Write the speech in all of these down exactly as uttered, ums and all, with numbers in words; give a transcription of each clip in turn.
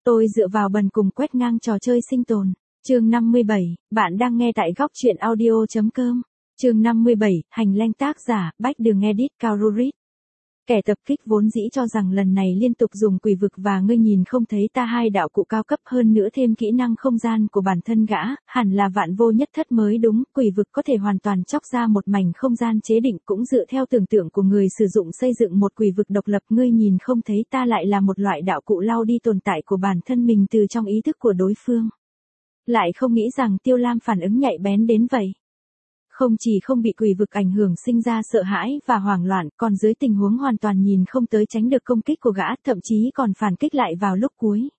Tôi dựa vào bần cùng quét ngang trò chơi sinh tồn. Chương năm mươi bảy, bạn đang nghe tại góc truyện audio chấm com. Chương năm mươi bảy, hành lang tác giả, Bách Đường Edit Cao Rurit. Kẻ tập kích vốn dĩ cho rằng lần này liên tục dùng quỷ vực và ngươi nhìn không thấy ta hai đạo cụ cao cấp hơn nữa thêm kỹ năng không gian của bản thân gã, hẳn là vạn vô nhất thất mới đúng, quỷ vực có thể hoàn toàn chóc ra một mảnh không gian chế định cũng dựa theo tưởng tượng của người sử dụng xây dựng một quỷ vực độc lập, ngươi nhìn không thấy ta lại là một loại đạo cụ lao đi tồn tại của bản thân mình từ trong ý thức của đối phương. Lại không nghĩ rằng Tiêu Lam phản ứng nhạy bén đến vậy. Không chỉ không bị quỷ vực ảnh hưởng sinh ra sợ hãi và hoảng loạn, còn dưới tình huống hoàn toàn nhìn không tới tránh được công kích của gã, thậm chí còn phản kích lại vào lúc cuối.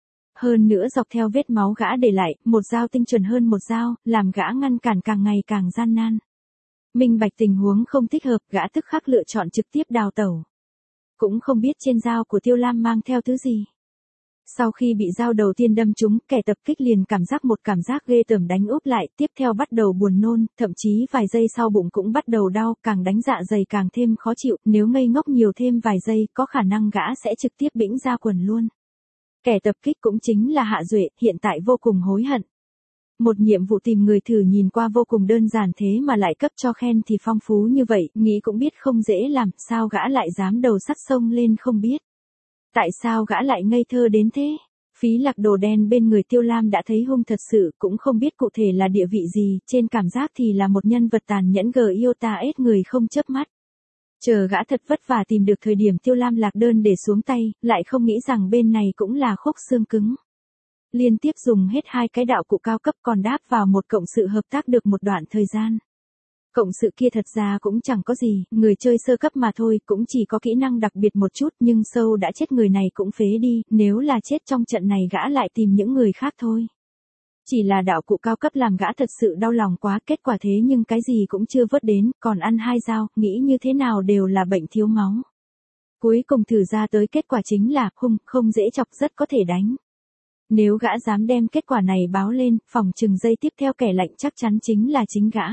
Hơn nữa dọc theo vết máu gã để lại, một dao tinh chuẩn hơn một dao, làm gã ngăn cản càng ngày càng gian nan. Minh bạch tình huống không thích hợp, gã tức khắc lựa chọn trực tiếp đào tẩu. Cũng không biết trên dao của Tiêu Lam mang theo thứ gì. Sau khi bị dao đầu tiên đâm trúng, kẻ tập kích liền cảm giác một cảm giác ghê tởm đánh úp lại, tiếp theo bắt đầu buồn nôn, thậm chí vài giây sau bụng cũng bắt đầu đau, càng đánh dạ dày càng thêm khó chịu, nếu ngây ngốc nhiều thêm vài giây, có khả năng gã sẽ trực tiếp bĩnh ra quần luôn. Kẻ tập kích cũng chính là Hạ Duệ, hiện tại vô cùng hối hận. Một nhiệm vụ tìm người thử nhìn qua vô cùng đơn giản thế mà lại cấp cho khen thì phong phú như vậy, nghĩ cũng biết không dễ làm, sao gã lại dám đầu sắt sông lên không biết. Tại sao gã lại ngây thơ đến thế? Phí Lạc đồ đen bên người Tiêu Lam đã thấy hung thật sự, cũng không biết cụ thể là địa vị gì, trên cảm giác thì là một nhân vật tàn nhẫn gờ yêu ta ết người không chớp mắt. Chờ gã thật vất vả tìm được thời điểm Tiêu Lam lạc đơn để xuống tay, lại không nghĩ rằng bên này cũng là khúc xương cứng. Liên tiếp dùng hết hai cái đạo cụ cao cấp còn đáp vào một cộng sự hợp tác được một đoạn thời gian. Cộng sự kia thật ra cũng chẳng có gì, người chơi sơ cấp mà thôi, cũng chỉ có kỹ năng đặc biệt một chút, nhưng sâu đã chết người này cũng phế đi, nếu là chết trong trận này gã lại tìm những người khác thôi. Chỉ là đạo cụ cao cấp làm gã thật sự đau lòng quá, kết quả thế nhưng cái gì cũng chưa vớt đến, còn ăn hai dao, nghĩ như thế nào đều là bệnh thiếu máu. Cuối cùng thử ra tới kết quả chính là, hung, không dễ chọc rất có thể đánh. Nếu gã dám đem kết quả này báo lên, phòng chừng giây tiếp theo kẻ lạnh chắc chắn chính là chính gã.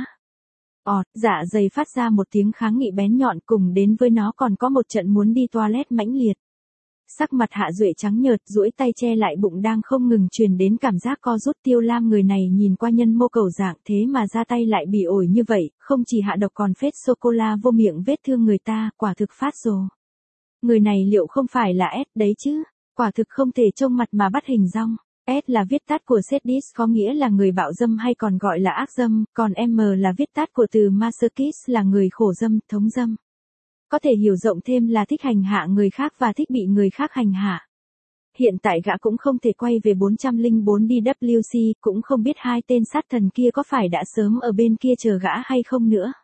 Ọt, dạ dày phát ra một tiếng kháng nghị bén nhọn, cùng đến với nó còn có một trận muốn đi toilet mãnh liệt. Sắc mặt Hạ Duệ trắng nhợt, duỗi tay che lại bụng đang không ngừng truyền đến cảm giác co rút. Tiêu Lam người này nhìn qua nhân mô cầu dạng thế mà ra tay lại bị ổi như vậy, không chỉ hạ độc còn phết sô-cô-la vô miệng vết thương người ta, quả thực phát rồ. Người này liệu không phải là S đấy chứ? Quả thực không thể trông mặt mà bắt hình dong. S là viết tắt của Sadist, có nghĩa là người bạo dâm hay còn gọi là ác dâm, còn M là viết tắt của từ Masochist là người khổ dâm, thống dâm. Có thể hiểu rộng thêm là thích hành hạ người khác và thích bị người khác hành hạ. Hiện tại gã cũng không thể quay về bốn không bốn đê vê xê, cũng không biết hai tên sát thần kia có phải đã sớm ở bên kia chờ gã hay không nữa.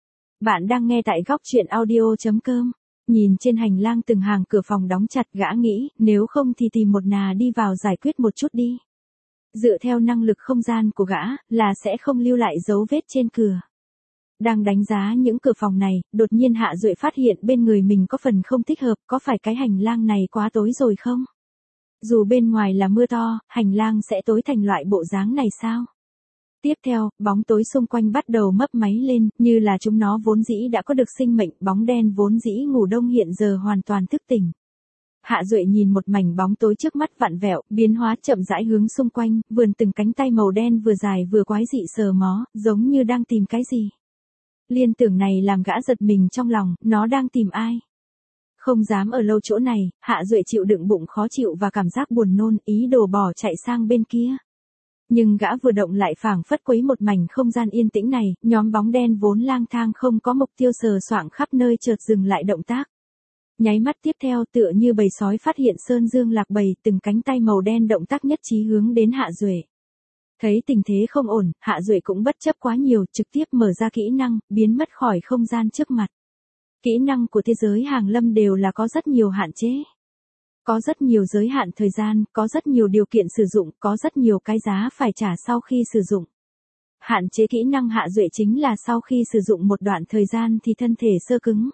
Bạn đang nghe tại góc truyện audio chấm com. Nhìn trên hành lang từng hàng cửa phòng đóng chặt, gã nghĩ, nếu không thì tìm một nà đi vào giải quyết một chút đi. Dựa theo năng lực không gian của gã, là sẽ không lưu lại dấu vết trên cửa. Đang đánh giá những cửa phòng này, đột nhiên Hạ Duệ phát hiện bên người mình có phần không thích hợp, có phải cái hành lang này quá tối rồi không? Dù bên ngoài là mưa to, hành lang sẽ tối thành loại bộ dáng này sao? Tiếp theo, bóng tối xung quanh bắt đầu mấp máy lên, như là chúng nó vốn dĩ đã có được sinh mệnh, bóng đen vốn dĩ ngủ đông hiện giờ hoàn toàn thức tỉnh. Hạ Duệ nhìn một mảnh bóng tối trước mắt vặn vẹo, biến hóa chậm rãi hướng xung quanh, vườn từng cánh tay màu đen vừa dài vừa quái dị sờ mó, giống như đang tìm cái gì. Liên tưởng này làm gã giật mình trong lòng, nó đang tìm ai? Không dám ở lâu chỗ này, Hạ Duệ chịu đựng bụng khó chịu và cảm giác buồn nôn, ý đồ bỏ chạy sang bên kia. Nhưng gã vừa động lại phảng phất quấy một mảnh không gian yên tĩnh này, nhóm bóng đen vốn lang thang không có mục tiêu sờ soạng khắp nơi chợt dừng lại động tác. Nháy mắt tiếp theo tựa như bầy sói phát hiện sơn dương lạc bầy, từng cánh tay màu đen động tác nhất trí hướng đến Hạ Duệ. Thấy tình thế không ổn, Hạ Duệ cũng bất chấp quá nhiều, trực tiếp mở ra kỹ năng, biến mất khỏi không gian trước mặt. Kỹ năng của thế giới hàng lâm đều là có rất nhiều hạn chế. Có rất nhiều giới hạn thời gian, có rất nhiều điều kiện sử dụng, có rất nhiều cái giá phải trả sau khi sử dụng. Hạn chế kỹ năng Hạ Duệ chính là sau khi sử dụng một đoạn thời gian thì thân thể sơ cứng.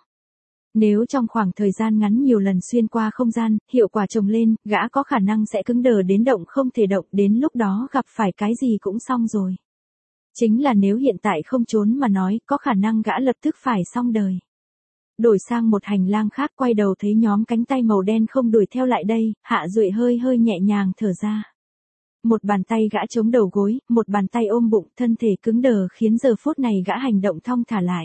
Nếu trong khoảng thời gian ngắn nhiều lần xuyên qua không gian, hiệu quả chồng lên, gã có khả năng sẽ cứng đờ đến động không thể động, đến lúc đó gặp phải cái gì cũng xong rồi. Chính là nếu hiện tại không trốn mà nói, có khả năng gã lập tức phải xong đời. Đổi sang một hành lang khác, quay đầu thấy nhóm cánh tay màu đen không đuổi theo lại đây, Hạ Duệ hơi hơi nhẹ nhàng thở ra. Một bàn tay gã chống đầu gối, một bàn tay ôm bụng, thân thể cứng đờ khiến giờ phút này gã hành động thong thả lại.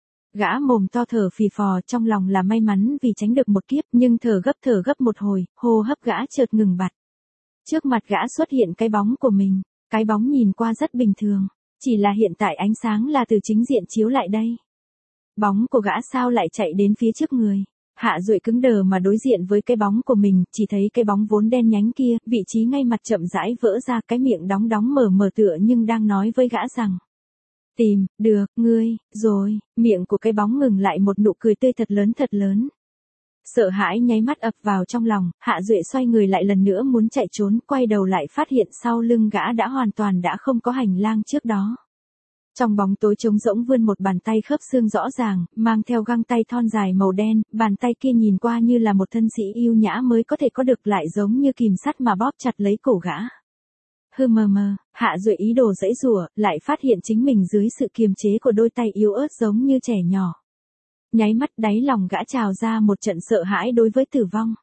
Gã mồm to thở phì phò, trong lòng là may mắn vì tránh được một kiếp, nhưng thở gấp thở gấp một hồi, hô hấp gã chợt ngừng bặt. Trước mặt gã xuất hiện cái bóng của mình, cái bóng nhìn qua rất bình thường, chỉ là hiện tại ánh sáng là từ chính diện chiếu lại đây. Bóng của gã sao lại chạy đến phía trước người? Hạ Duệ cứng đờ mà đối diện với cái bóng của mình, chỉ thấy cái bóng vốn đen nhánh kia, vị trí ngay mặt chậm rãi vỡ ra, cái miệng đóng đóng mở mở tựa nhưng đang nói với gã rằng: tìm, được, ngươi, rồi, miệng của cái bóng ngừng lại, một nụ cười tươi thật lớn thật lớn. Sợ hãi nháy mắt ập vào trong lòng, Hạ Duệ xoay người lại lần nữa muốn chạy trốn, quay đầu lại phát hiện sau lưng gã đã hoàn toàn đã không có hành lang trước đó. Trong bóng tối trống rỗng vươn một bàn tay khớp xương rõ ràng, mang theo găng tay thon dài màu đen, bàn tay kia nhìn qua như là một thân sĩ yêu nhã mới có thể có được, lại giống như kìm sắt mà bóp chặt lấy cổ gã. Hư mờ mờ, Hạ Duệ ý đồ giãy giụa, lại phát hiện chính mình dưới sự kiềm chế của đôi tay yếu ớt giống như trẻ nhỏ. Nháy mắt đáy lòng gã trào ra một trận sợ hãi đối với tử vong.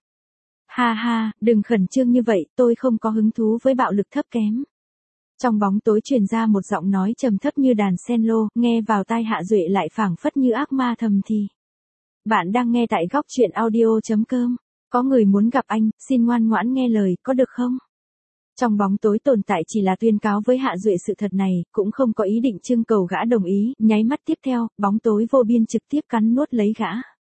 Ha ha, đừng khẩn trương như vậy, tôi không có hứng thú với bạo lực thấp kém. Trong bóng tối truyền ra một giọng nói trầm thấp như đàn sen lô, nghe vào tai Hạ Duệ lại phảng phất như ác ma thầm thì. Bạn đang nghe tại góc truyện audio chấm com. Có người muốn gặp anh, xin ngoan ngoãn nghe lời, có được không? Trong bóng tối tồn tại chỉ là tuyên cáo với Hạ Duệ sự thật này, cũng không có ý định trưng cầu gã đồng ý, nháy mắt tiếp theo, bóng tối vô biên trực tiếp cắn nuốt lấy gã.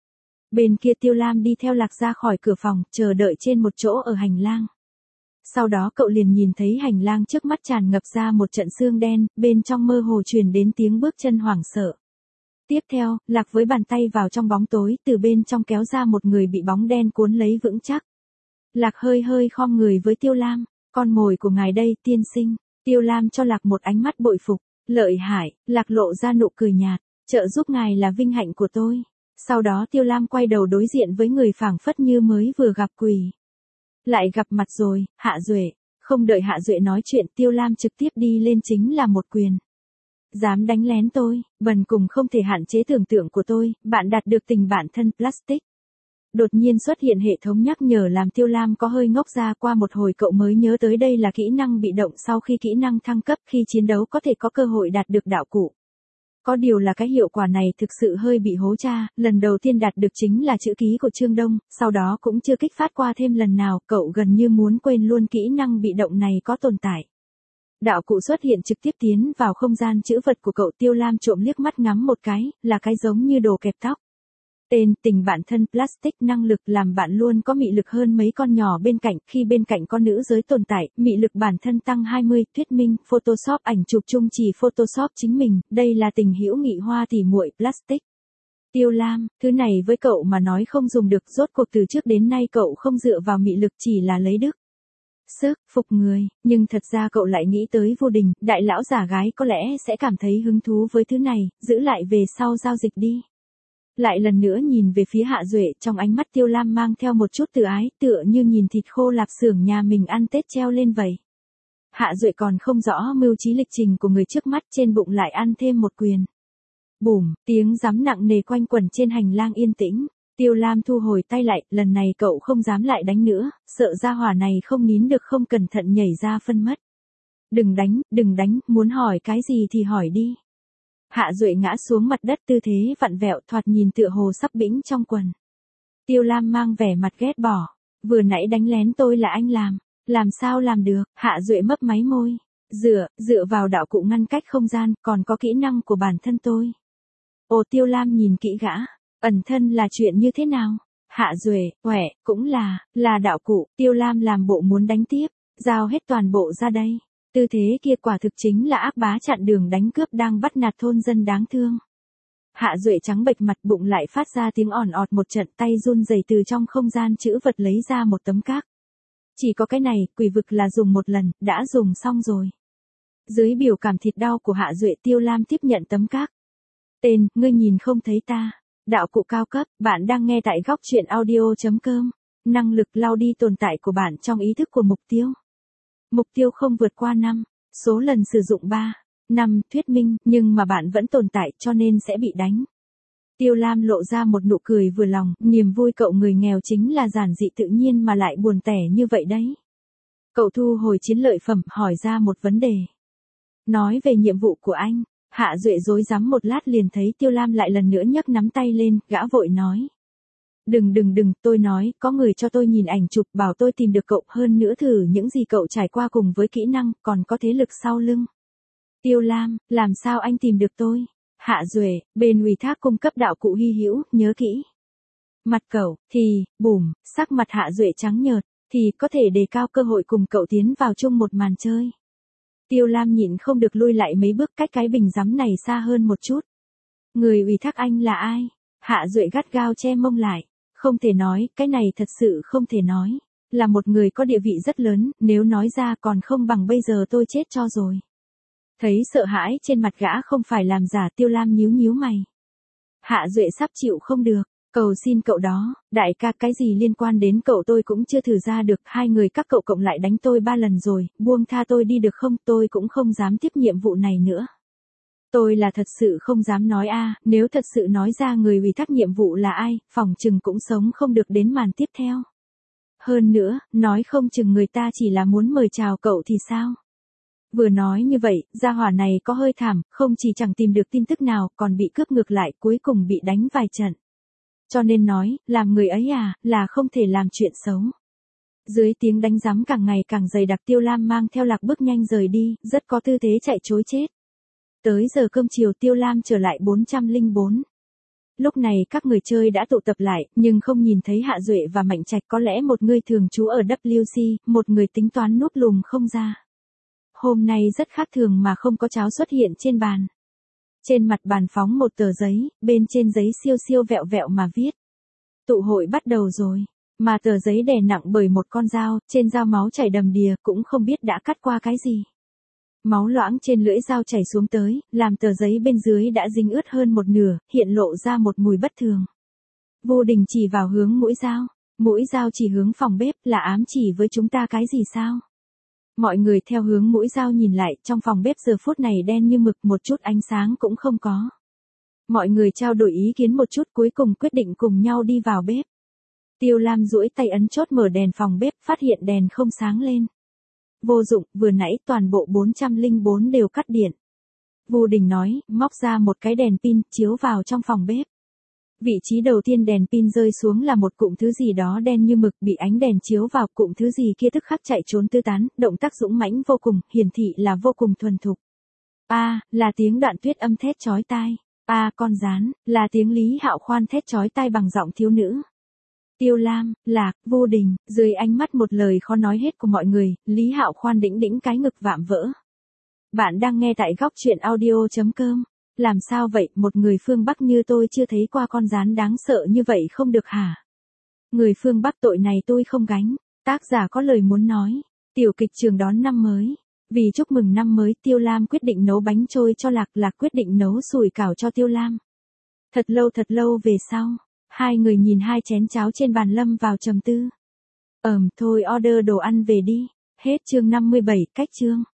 Bên kia Tiêu Lam đi theo Lạc ra khỏi cửa phòng, chờ đợi trên một chỗ ở hành lang. Sau đó cậu liền nhìn thấy hành lang trước mắt tràn ngập ra một trận sương đen, bên trong mơ hồ truyền đến tiếng bước chân hoảng sợ. Tiếp theo, Lạc với bàn tay vào trong bóng tối, từ bên trong kéo ra một người bị bóng đen cuốn lấy vững chắc. Lạc hơi hơi khom người với Tiêu Lam, con mồi của ngài đây, tiên sinh. Tiêu Lam cho Lạc một ánh mắt bội phục, lợi hại, Lạc lộ ra nụ cười nhạt, trợ giúp ngài là vinh hạnh của tôi. Sau đó Tiêu Lam quay đầu đối diện với người phảng phất như mới vừa gặp quỷ. Lại gặp mặt rồi, Hạ Duệ. Không đợi Hạ Duệ nói chuyện, Tiêu Lam trực tiếp đi lên chính là một quyền. Dám đánh lén tôi, bần cùng không thể hạn chế tưởng tượng của tôi, bạn đạt được tình bản thân plastic. Đột nhiên xuất hiện hệ thống nhắc nhở làm Tiêu Lam có hơi ngốc ra, qua một hồi cậu mới nhớ tới đây là kỹ năng bị động sau khi kỹ năng thăng cấp, khi chiến đấu có thể có cơ hội đạt được đạo cụ. Có điều là cái hiệu quả này thực sự hơi bị hố cha, lần đầu tiên đạt được chính là chữ ký của Trương Đông, sau đó cũng chưa kích phát qua thêm lần nào, cậu gần như muốn quên luôn kỹ năng bị động này có tồn tại. Đạo cụ xuất hiện trực tiếp tiến vào không gian chữ vật của cậu. Tiêu Lam trộm liếc mắt ngắm một cái, là cái giống như đồ kẹp tóc. Tên, tình bản thân plastic, năng lực làm bạn luôn có mị lực hơn mấy con nhỏ bên cạnh, khi bên cạnh con nữ giới tồn tại, mị lực bản thân tăng hai mươi, thuyết minh, Photoshop ảnh chụp chung chỉ Photoshop chính mình, đây là tình hữu nghị hoa tỉ muội plastic. Tiêu Lam, thứ này với cậu mà nói không dùng được, rốt cuộc từ trước đến nay cậu không dựa vào mị lực, chỉ là lấy đức. Sức, phục người, nhưng thật ra cậu lại nghĩ tới Vô Đình, đại lão giả gái có lẽ sẽ cảm thấy hứng thú với thứ này, giữ lại về sau giao dịch đi. Lại lần nữa nhìn về phía Hạ Duệ, trong ánh mắt Tiêu Lam mang theo một chút tự ái, tựa như nhìn thịt khô lạp xưởng nhà mình ăn Tết treo lên vậy. Hạ Duệ còn không rõ mưu trí lịch trình của người trước mắt, trên bụng lại ăn thêm một quyền. Bùm, tiếng giấm nặng nề quanh quẩn trên hành lang yên tĩnh. Tiêu Lam thu hồi tay lại, lần này cậu không dám lại đánh nữa, sợ gia hỏa này không nín được không cẩn thận nhảy ra phân mất. Đừng đánh, đừng đánh, muốn hỏi cái gì thì hỏi đi. Hạ Duệ ngã xuống mặt đất, tư thế vặn vẹo, thoạt nhìn tựa hồ sắp bĩnh trong quần. Tiêu Lam mang vẻ mặt ghét bỏ. Vừa nãy đánh lén tôi là anh làm. Làm sao làm được? Hạ Duệ mấp máy môi. Dựa, dựa vào đạo cụ ngăn cách không gian, còn có kỹ năng của bản thân tôi. Ồ, Tiêu Lam nhìn kỹ gã. Ẩn thân là chuyện như thế nào? Hạ Duệ, quẻ, cũng là, là đạo cụ. Tiêu Lam làm bộ muốn đánh tiếp. Giao hết toàn bộ ra đây. Tư thế kia quả thực chính là ác bá chặn đường đánh cướp đang bắt nạt thôn dân đáng thương. Hạ Duệ trắng bệch mặt, bụng lại phát ra tiếng ỏn ọt một trận, tay run rẩy từ trong không gian chữ vật lấy ra một tấm các. Chỉ có cái này, quỷ vực là dùng một lần, đã dùng xong rồi. Dưới biểu cảm thịt đau của Hạ Duệ, Tiêu Lam tiếp nhận tấm các. Tên, ngươi nhìn không thấy ta. Đạo cụ cao cấp, bạn đang nghe tại góc truyện audio chấm com. Năng lực lao đi tồn tại của bạn trong ý thức của mục tiêu. Mục tiêu không vượt qua năm, số lần sử dụng ba, năm, thuyết minh, nhưng mà bạn vẫn tồn tại cho nên sẽ bị đánh. Tiêu Lam lộ ra một nụ cười vừa lòng, niềm vui cậu người nghèo chính là giản dị tự nhiên mà lại buồn tẻ như vậy đấy. Cậu thu hồi chiến lợi phẩm, hỏi ra một vấn đề. Nói về nhiệm vụ của anh. Hạ Duệ rối rắm một lát liền thấy Tiêu Lam lại lần nữa nhấc nắm tay lên, gã vội nói. Đừng đừng đừng, tôi nói, có người cho tôi nhìn ảnh chụp bảo tôi tìm được cậu, hơn nữa thử những gì cậu trải qua cùng với kỹ năng, còn có thế lực sau lưng. Tiêu Lam, làm sao anh tìm được tôi? Hạ Duệ, bên ủy thác cung cấp đạo cụ hy hữu, nhớ kỹ. Mặt cậu, thì, bùm, sắc mặt Hạ Duệ trắng nhợt, thì có thể đề cao cơ hội cùng cậu tiến vào chung một màn chơi. Tiêu Lam nhịn không được lui lại mấy bước cách cái bình rắm này xa hơn một chút. Người ủy thác anh là ai? Hạ Duệ gắt gao che mông lại. Không thể nói, cái này thật sự không thể nói. Là một người có địa vị rất lớn, nếu nói ra còn không bằng bây giờ tôi chết cho rồi. Thấy sợ hãi trên mặt gã không phải làm giả, Tiêu Lam nhíu nhíu mày. Hạ Duệ sắp chịu không được, cầu xin cậu đó, đại ca cái gì liên quan đến cậu tôi cũng chưa thử ra được, hai người các cậu cộng lại đánh tôi ba lần rồi, buông tha tôi đi được không, tôi cũng không dám tiếp nhiệm vụ này nữa. Tôi là thật sự không dám nói a, nếu thật sự nói ra người ủy thác nhiệm vụ là ai, phòng chừng cũng sống không được đến màn tiếp theo. Hơn nữa, nói không chừng người ta chỉ là muốn mời chào cậu thì sao? Vừa nói như vậy, gia hỏa này có hơi thảm, không chỉ chẳng tìm được tin tức nào, còn bị cướp ngược lại, cuối cùng bị đánh vài trận. Cho nên nói, làm người ấy à, là không thể làm chuyện xấu. Dưới tiếng đánh giám càng ngày càng dày đặc, Tiêu Lam mang theo Lạc bước nhanh rời đi, rất có tư thế chạy trối chết. Tới giờ cơm chiều Tiêu Lam trở lại bốn trăm lẻ bốn. Lúc này các người chơi đã tụ tập lại, nhưng không nhìn thấy Hạ Duệ và Mạnh Trạch, có lẽ một người thường trú ở W C, một người tính toán núp lùm không ra. Hôm nay rất khác thường mà không có cháo xuất hiện trên bàn. Trên mặt bàn phóng một tờ giấy, bên trên giấy siêu siêu vẹo vẹo mà viết. Tụ hội bắt đầu rồi, mà tờ giấy đè nặng bởi một con dao, trên dao máu chảy đầm đìa, cũng không biết đã cắt qua cái gì. Máu loãng trên lưỡi dao chảy xuống tới, làm tờ giấy bên dưới đã dính ướt hơn một nửa, hiện lộ ra một mùi bất thường. Vô Đình chỉ vào hướng mũi dao, mũi dao chỉ hướng phòng bếp, là ám chỉ với chúng ta cái gì sao? Mọi người theo hướng mũi dao nhìn lại, trong phòng bếp giờ phút này đen như mực, một chút ánh sáng cũng không có. Mọi người trao đổi ý kiến một chút, cuối cùng quyết định cùng nhau đi vào bếp. Tiêu Lam duỗi tay ấn chốt mở đèn phòng bếp, phát hiện đèn không sáng lên. Vô dụng, vừa nãy toàn bộ bốn trăm lẻ bốn đều cắt điện. Vô Đình nói, móc ra một cái đèn pin, chiếu vào trong phòng bếp. Vị trí đầu tiên đèn pin rơi xuống là một cụm thứ gì đó đen như mực, bị ánh đèn chiếu vào, cụm thứ gì kia tức khắc chạy trốn tứ tán, động tác dũng mãnh vô cùng, hiển thị là vô cùng thuần thục. A, à, là tiếng Đoạn Tuyết âm thét chói tai. A, à, con rán, là tiếng Lý Hạo Khoan thét chói tai bằng giọng thiếu nữ. Tiêu Lam, Lạc, Vô Đình, dưới ánh mắt một lời khó nói hết của mọi người, Lý Hạo Khoan đĩnh đĩnh cái ngực vạm vỡ. Bạn đang nghe tại góc truyện audio chấm com. Làm sao vậy, một người phương Bắc như tôi chưa thấy qua con rán đáng sợ như vậy không được hả? Người phương Bắc tội này tôi không gánh. Tác giả có lời muốn nói. Tiểu kịch trường đón năm mới. Vì chúc mừng năm mới, Tiêu Lam quyết định nấu bánh trôi cho Lạc, Lạc quyết định nấu sủi cảo cho Tiêu Lam. Thật lâu thật lâu về sau, hai người nhìn hai chén cháo trên bàn lâm vào trầm tư. Ờm, thôi order đồ ăn về đi. Hết chương năm mươi bảy, cách chương.